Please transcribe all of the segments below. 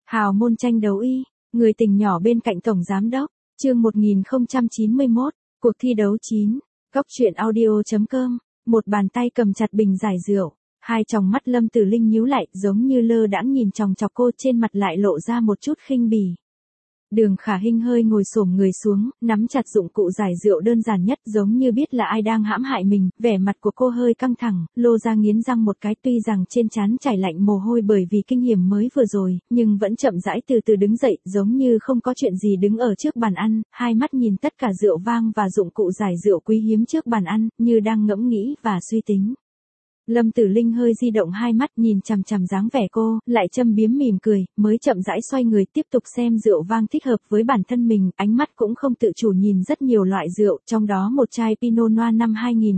Hào môn tranh đấu y, người tình nhỏ bên cạnh tổng giám đốc, chương 1091, cuộc thi đấu 9, góc truyện audio.com, một bàn tay cầm chặt bình giải rượu, hai tròng mắt Lâm Tử Linh nhíu lại, giống như lơ đãng nhìn chòng chọc cô, trên mặt lại lộ ra một chút khinh bỉ. Đường Khả Hinh hơi ngồi xổm người xuống, nắm chặt dụng cụ giải rượu đơn giản nhất, giống như biết là ai đang hãm hại mình, vẻ mặt của cô hơi căng thẳng, lô ra nghiến răng một cái, tuy rằng trên trán chảy lạnh mồ hôi bởi vì kinh nghiệm mới vừa rồi, nhưng vẫn chậm rãi từ từ đứng dậy, giống như không có chuyện gì đứng ở trước bàn ăn, hai mắt nhìn tất cả rượu vang và dụng cụ giải rượu quý hiếm trước bàn ăn, như đang ngẫm nghĩ và suy tính. Lâm Tử Linh hơi di động hai mắt nhìn chằm chằm dáng vẻ cô, lại châm biếm mỉm cười, mới chậm rãi xoay người tiếp tục xem rượu vang thích hợp với bản thân mình, ánh mắt cũng không tự chủ nhìn rất nhiều loại rượu, trong đó một chai Pinot Noir năm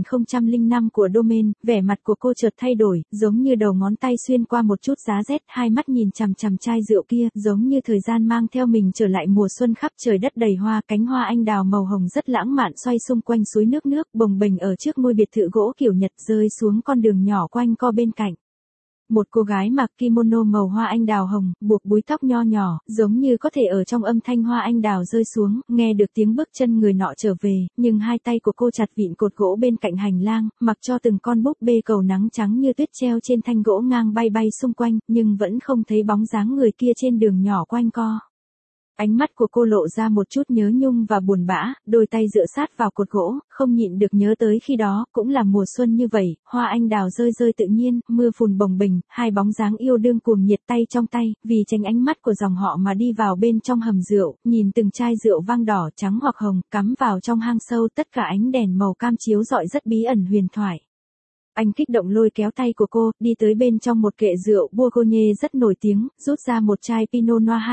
2005 của Domaine, vẻ mặt của cô chợt thay đổi, giống như đầu ngón tay xuyên qua một chút giá rét, hai mắt nhìn chằm chằm chai rượu kia, giống như thời gian mang theo mình trở lại mùa xuân khắp trời đất đầy hoa, cánh hoa anh đào màu hồng rất lãng mạn xoay xung quanh suối nước bồng bềnh ở trước ngôi biệt thự gỗ kiểu Nhật rơi xuống con đường nhỏ quanh co bên cạnh. Một cô gái mặc kimono màu hoa anh đào hồng, buộc búi tóc nho nhỏ, giống như có thể ở trong âm thanh hoa anh đào rơi xuống, nghe được tiếng bước chân người nọ trở về, nhưng hai tay của cô chặt vịn cột gỗ bên cạnh hành lang, mặc cho từng con búp bê cầu nắng trắng như tuyết treo trên thanh gỗ ngang bay bay xung quanh, nhưng vẫn không thấy bóng dáng người kia trên đường nhỏ quanh co. Ánh mắt của cô lộ ra một chút nhớ nhung và buồn bã, đôi tay dựa sát vào cột gỗ, không nhịn được nhớ tới khi đó, cũng là mùa xuân như vậy, hoa anh đào rơi rơi tự nhiên, mưa phùn bồng bềnh, hai bóng dáng yêu đương cuồng nhiệt tay trong tay, vì tránh ánh mắt của dòng họ mà đi vào bên trong hầm rượu, nhìn từng chai rượu vang đỏ trắng hoặc hồng, cắm vào trong hang sâu, tất cả ánh đèn màu cam chiếu rọi rất bí ẩn huyền thoại. Anh kích động lôi kéo tay của cô, đi tới bên trong một kệ rượu Bourgogne rất nổi tiếng, rút ra một chai Pinot Noir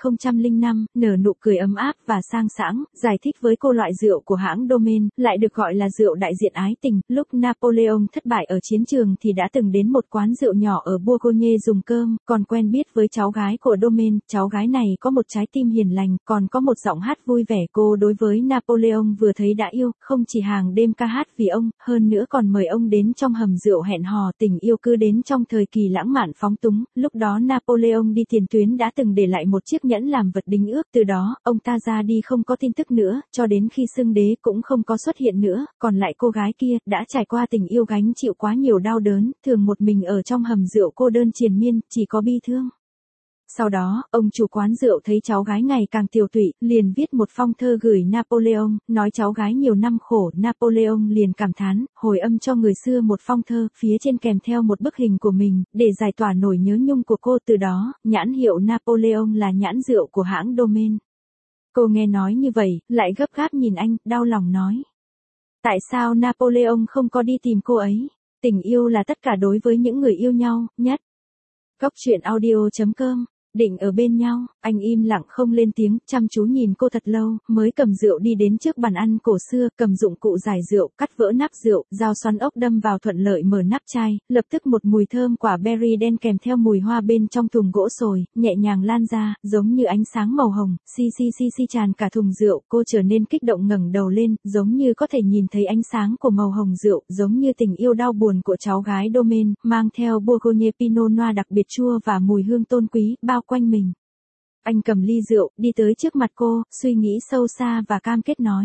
2005, nở nụ cười ấm áp và sang sảng, giải thích với cô loại rượu của hãng Domaine, lại được gọi là rượu đại diện ái tình, lúc Napoleon thất bại ở chiến trường thì đã từng đến một quán rượu nhỏ ở Bourgogne dùng cơm, còn quen biết với cháu gái của Domaine, cháu gái này có một trái tim hiền lành, còn có một giọng hát vui vẻ, cô đối với Napoleon vừa thấy đã yêu, không chỉ hàng đêm ca hát vì ông, hơn nữa còn mời ông đến trong hầm rượu hẹn hò, tình yêu cứ đến trong thời kỳ lãng mạn phóng túng, lúc đó Napoleon đi tiền tuyến đã từng để lại một chiếc nhẫn làm vật đính ước, từ đó, ông ta ra đi không có tin tức nữa, cho đến khi xưng đế cũng không có xuất hiện nữa, còn lại cô gái kia, đã trải qua tình yêu gánh chịu quá nhiều đau đớn, thường một mình ở trong hầm rượu cô đơn triền miên, chỉ có bi thương. Sau đó, ông chủ quán rượu thấy cháu gái ngày càng tiều tụy, liền viết một phong thơ gửi Napoleon, nói cháu gái nhiều năm khổ, Napoleon liền cảm thán, hồi âm cho người xưa một phong thơ, phía trên kèm theo một bức hình của mình, để giải tỏa nỗi nhớ nhung của cô, từ đó, nhãn hiệu Napoleon là nhãn rượu của hãng Domaine. Cô nghe nói như vậy, lại gấp gáp nhìn anh, đau lòng nói. Tại sao Napoleon không có đi tìm cô ấy? Tình yêu là tất cả đối với những người yêu nhau, nhất. Góc truyện audio.com, định ở bên nhau, anh im lặng không lên tiếng, chăm chú nhìn cô thật lâu, mới cầm rượu đi đến trước bàn ăn cổ xưa, cầm dụng cụ giải rượu, cắt vỡ nắp rượu, dao xoắn ốc đâm vào thuận lợi mở nắp chai, lập tức một mùi thơm quả berry đen kèm theo mùi hoa bên trong thùng gỗ sồi, nhẹ nhàng lan ra, giống như ánh sáng màu hồng, xi tràn cả thùng rượu, cô trở nên kích động ngẩng đầu lên, giống như có thể nhìn thấy ánh sáng của màu hồng rượu, giống như tình yêu đau buồn của cháu gái Domaine, mang theo Bourgogne Pinot Noir đặc biệt chua và mùi hương tôn quý, bao quanh mình. Anh cầm ly rượu, đi tới trước mặt cô, suy nghĩ sâu xa và cam kết nói.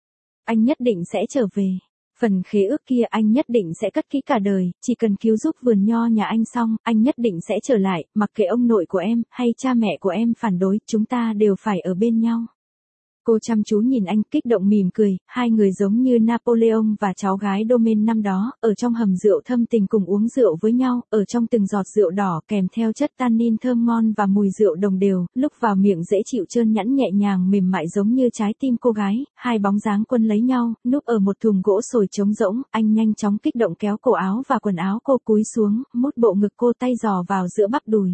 Anh nhất định sẽ trở về. Phần khế ước kia anh nhất định sẽ cất kỹ cả đời, chỉ cần cứu giúp vườn nho nhà anh xong, anh nhất định sẽ trở lại, mặc kệ ông nội của em, hay cha mẹ của em phản đối, chúng ta đều phải ở bên nhau. Cô chăm chú nhìn anh, kích động mỉm cười, hai người giống như Napoleon và cháu gái Domaine năm đó, ở trong hầm rượu thâm tình cùng uống rượu với nhau, ở trong từng giọt rượu đỏ kèm theo chất tannin thơm ngon và mùi rượu đồng đều, lúc vào miệng dễ chịu trơn nhẵn nhẹ nhàng mềm mại giống như trái tim cô gái, hai bóng dáng quân lấy nhau, núp ở một thùng gỗ sồi trống rỗng, anh nhanh chóng kích động kéo cổ áo và quần áo cô cúi xuống, mút bộ ngực cô tay giò vào giữa bắp đùi.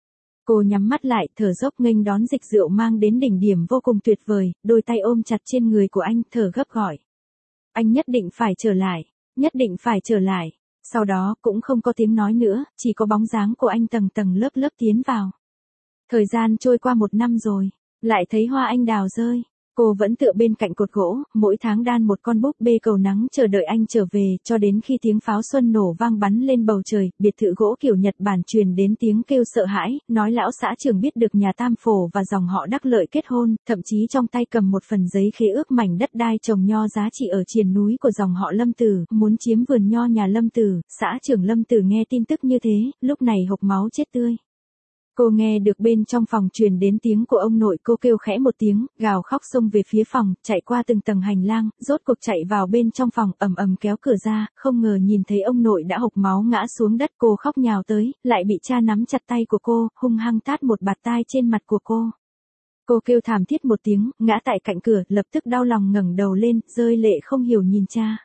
Cô nhắm mắt lại, thở dốc nghênh đón dịch rượu mang đến đỉnh điểm vô cùng tuyệt vời, đôi tay ôm chặt trên người của anh, thở gấp gọi. Anh nhất định phải trở lại, nhất định phải trở lại. Sau đó, cũng không có tiếng nói nữa, chỉ có bóng dáng của anh tầng tầng lớp tiến vào. Thời gian trôi qua 1 năm rồi, lại thấy hoa anh đào rơi. Cô vẫn tựa bên cạnh cột gỗ, mỗi tháng đan một con búp bê cầu nắng chờ đợi anh trở về, cho đến khi tiếng pháo xuân nổ vang bắn lên bầu trời, biệt thự gỗ kiểu Nhật Bản truyền đến tiếng kêu sợ hãi, nói lão xã trưởng biết được nhà Tam Phổ và dòng họ Đắc Lợi kết hôn, thậm chí trong tay cầm một phần giấy khế ước mảnh đất đai trồng nho giá trị ở triền núi của dòng họ Lâm Tử, muốn chiếm vườn nho nhà Lâm Tử. Xã trưởng Lâm Tử nghe tin tức như thế, lúc này hộc máu chết tươi. Cô nghe được bên trong phòng truyền đến tiếng của ông nội, cô kêu khẽ một tiếng, gào khóc xông về phía phòng, chạy qua từng tầng hành lang, rốt cuộc chạy vào bên trong phòng, ầm ầm kéo cửa ra, không ngờ nhìn thấy ông nội đã hộc máu ngã xuống đất. Cô khóc nhào tới, lại bị cha nắm chặt tay của cô, hung hăng tát một bạt tai trên mặt của cô. Cô kêu thảm thiết một tiếng, ngã tại cạnh cửa, lập tức đau lòng ngẩng đầu lên, rơi lệ không hiểu nhìn cha.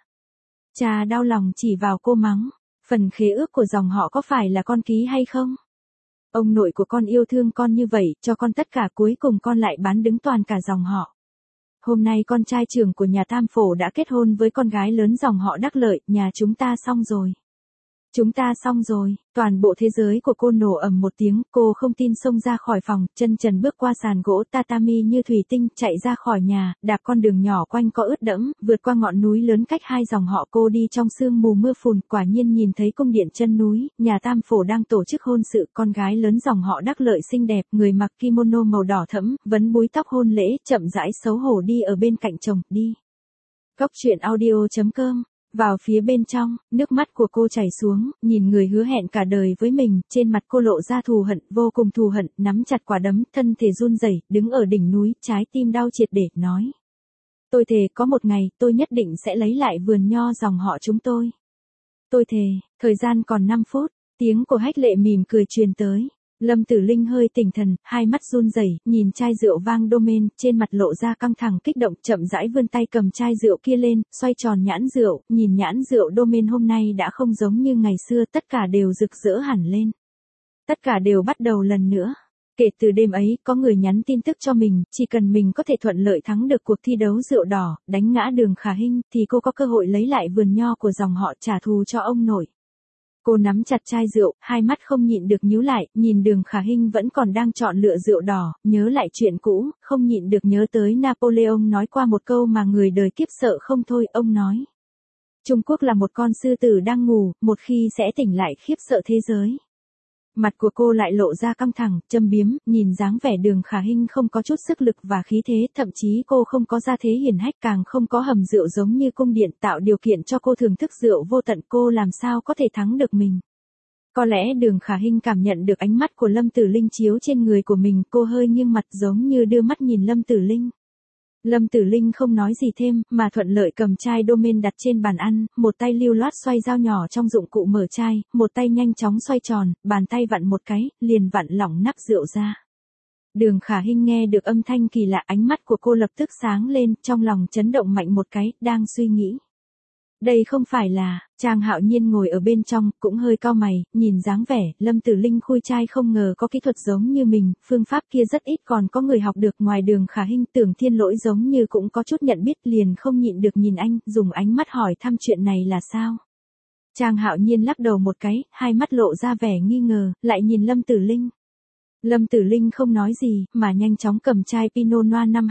Cha đau lòng chỉ vào cô mắng, phần khế ước của dòng họ có phải là con ký hay không? Ông nội của con yêu thương con như vậy, cho con tất cả, cuối cùng con lại bán đứng toàn cả dòng họ. Hôm nay con trai trưởng của nhà Tam Phổ đã kết hôn với con gái lớn dòng họ Đắc Lợi, nhà chúng ta xong rồi. Chúng ta xong rồi. Toàn bộ thế giới của cô nổ ầm một tiếng, cô không tin xông ra khỏi phòng, chân trần bước qua sàn gỗ tatami như thủy tinh, chạy ra khỏi nhà, đạp con đường nhỏ quanh co ướt đẫm, vượt qua ngọn núi lớn cách hai dòng họ. Cô đi trong sương mù mưa phùn, quả nhiên nhìn thấy cung điện chân núi, nhà Tam Phổ đang tổ chức hôn sự, con gái lớn dòng họ Đắc Lợi xinh đẹp, người mặc kimono màu đỏ thẫm, vấn búi tóc hôn lễ, chậm rãi xấu hổ đi ở bên cạnh chồng, đi. Góc truyện audio.com. Vào phía bên trong, nước mắt của cô chảy xuống, nhìn người hứa hẹn cả đời với mình, trên mặt cô lộ ra thù hận, vô cùng thù hận, nắm chặt quả đấm, thân thể run rẩy, đứng ở đỉnh núi, trái tim đau triệt để, nói. Tôi thề có một ngày, tôi nhất định sẽ lấy lại vườn nho dòng họ chúng tôi. Tôi thề. Thời gian còn 5 phút, tiếng của Hách Lệ mỉm cười truyền tới. Lâm Tử Linh hơi tỉnh thần, hai mắt run rẩy, nhìn chai rượu vang Domaine, trên mặt lộ ra căng thẳng kích động, chậm rãi vươn tay cầm chai rượu kia lên, xoay tròn nhãn rượu, nhìn nhãn rượu Domaine hôm nay đã không giống như ngày xưa, tất cả đều rực rỡ hẳn lên. Tất cả đều bắt đầu lần nữa. Kể từ đêm ấy, có người nhắn tin tức cho mình, chỉ cần mình có thể thuận lợi thắng được cuộc thi đấu rượu đỏ, đánh ngã Đường Khả Hinh, thì cô có cơ hội lấy lại vườn nho của dòng họ, trả thù cho ông nội. Cô nắm chặt chai rượu, hai mắt không nhịn được nhíu lại, nhìn Đường Khả Hinh vẫn còn đang chọn lựa rượu đỏ, nhớ lại chuyện cũ, không nhịn được nhớ tới Napoleon nói qua một câu mà người đời kiếp sợ không thôi, ông nói. Trung Quốc là một con sư tử đang ngủ, một khi sẽ tỉnh lại khiếp sợ thế giới. Mặt của cô lại lộ ra căng thẳng, châm biếm, nhìn dáng vẻ Đường Khả Hinh không có chút sức lực và khí thế, thậm chí cô không có gia thế hiển hách, càng không có hầm rượu giống như cung điện tạo điều kiện cho cô thưởng thức rượu vô tận, cô làm sao có thể thắng được mình. Có lẽ Đường Khả Hinh cảm nhận được ánh mắt của Lâm Tử Linh chiếu trên người của mình, cô hơi nghiêng mặt giống như đưa mắt nhìn Lâm Tử Linh. Lâm Tử Linh không nói gì thêm, mà thuận lợi cầm chai Domaine đặt trên bàn ăn, một tay lưu loát xoay dao nhỏ trong dụng cụ mở chai, một tay nhanh chóng xoay tròn, bàn tay vặn một cái, liền vặn lỏng nắp rượu ra. Đường Khả Hinh nghe được âm thanh kỳ lạ, ánh mắt của cô lập tức sáng lên, trong lòng chấn động mạnh một cái, đang suy nghĩ. Đây không phải là. Trang Hạo Nhiên ngồi ở bên trong, cũng hơi cau mày, nhìn dáng vẻ, Lâm Tử Linh khui chai không ngờ có kỹ thuật giống như mình, phương pháp kia rất ít còn có người học được, ngoài Đường Khả Hinh. Tưởng Thiên Lỗi giống như cũng có chút nhận biết, liền không nhịn được nhìn anh, dùng ánh mắt hỏi thăm chuyện này là sao. Trang Hạo Nhiên lắc đầu một cái, hai mắt lộ ra vẻ nghi ngờ, lại nhìn Lâm Tử Linh. Lâm Tử Linh không nói gì, mà nhanh chóng cầm chai Pinot Noir năm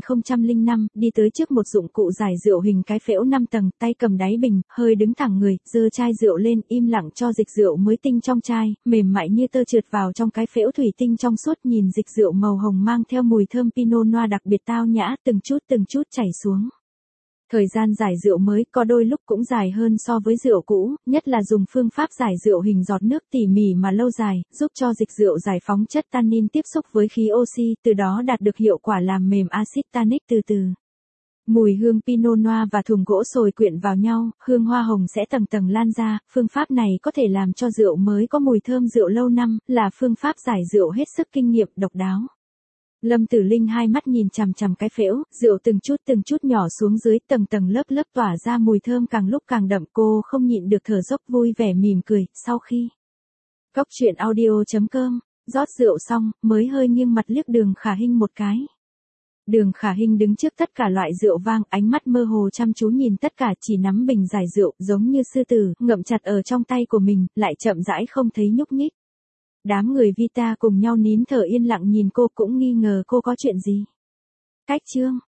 2005, đi tới trước một dụng cụ giải rượu hình cái phễu 5 tầng, tay cầm đáy bình, hơi đứng thẳng người, giơ chai rượu lên, im lặng cho dịch rượu mới tinh trong chai, mềm mại như tơ trượt vào trong cái phễu thủy tinh trong suốt, nhìn dịch rượu màu hồng mang theo mùi thơm Pinot Noir đặc biệt tao nhã, từng chút chảy xuống. Thời gian giải rượu mới có đôi lúc cũng dài hơn so với rượu cũ, nhất là dùng phương pháp giải rượu hình giọt nước tỉ mỉ mà lâu dài, giúp cho dịch rượu giải phóng chất tannin tiếp xúc với khí oxy, từ đó đạt được hiệu quả làm mềm axit tannic từ từ. Mùi hương Pinot Noir và thùng gỗ sồi quyện vào nhau, hương hoa hồng sẽ tầng tầng lan ra, phương pháp này có thể làm cho rượu mới có mùi thơm rượu lâu năm, là phương pháp giải rượu hết sức kinh nghiệm, độc đáo. Lâm Tử Linh hai mắt nhìn chằm chằm cái phễu, rượu từng chút nhỏ xuống dưới, tầng tầng lớp tỏa ra mùi thơm càng lúc càng đậm, cô không nhịn được thở dốc vui vẻ mỉm cười, sau khi. Góc truyện audio.com, rót rượu xong, mới hơi nghiêng mặt liếc Đường Khả Hinh một cái. Đường Khả Hinh đứng trước tất cả loại rượu vang, ánh mắt mơ hồ chăm chú nhìn tất cả, chỉ nắm bình giải rượu, giống như sư tử, ngậm chặt ở trong tay của mình, lại chậm rãi không thấy nhúc nhích. Đám người Vita cùng nhau nín thở yên lặng nhìn cô, cũng nghi ngờ cô có chuyện gì. Cách chương.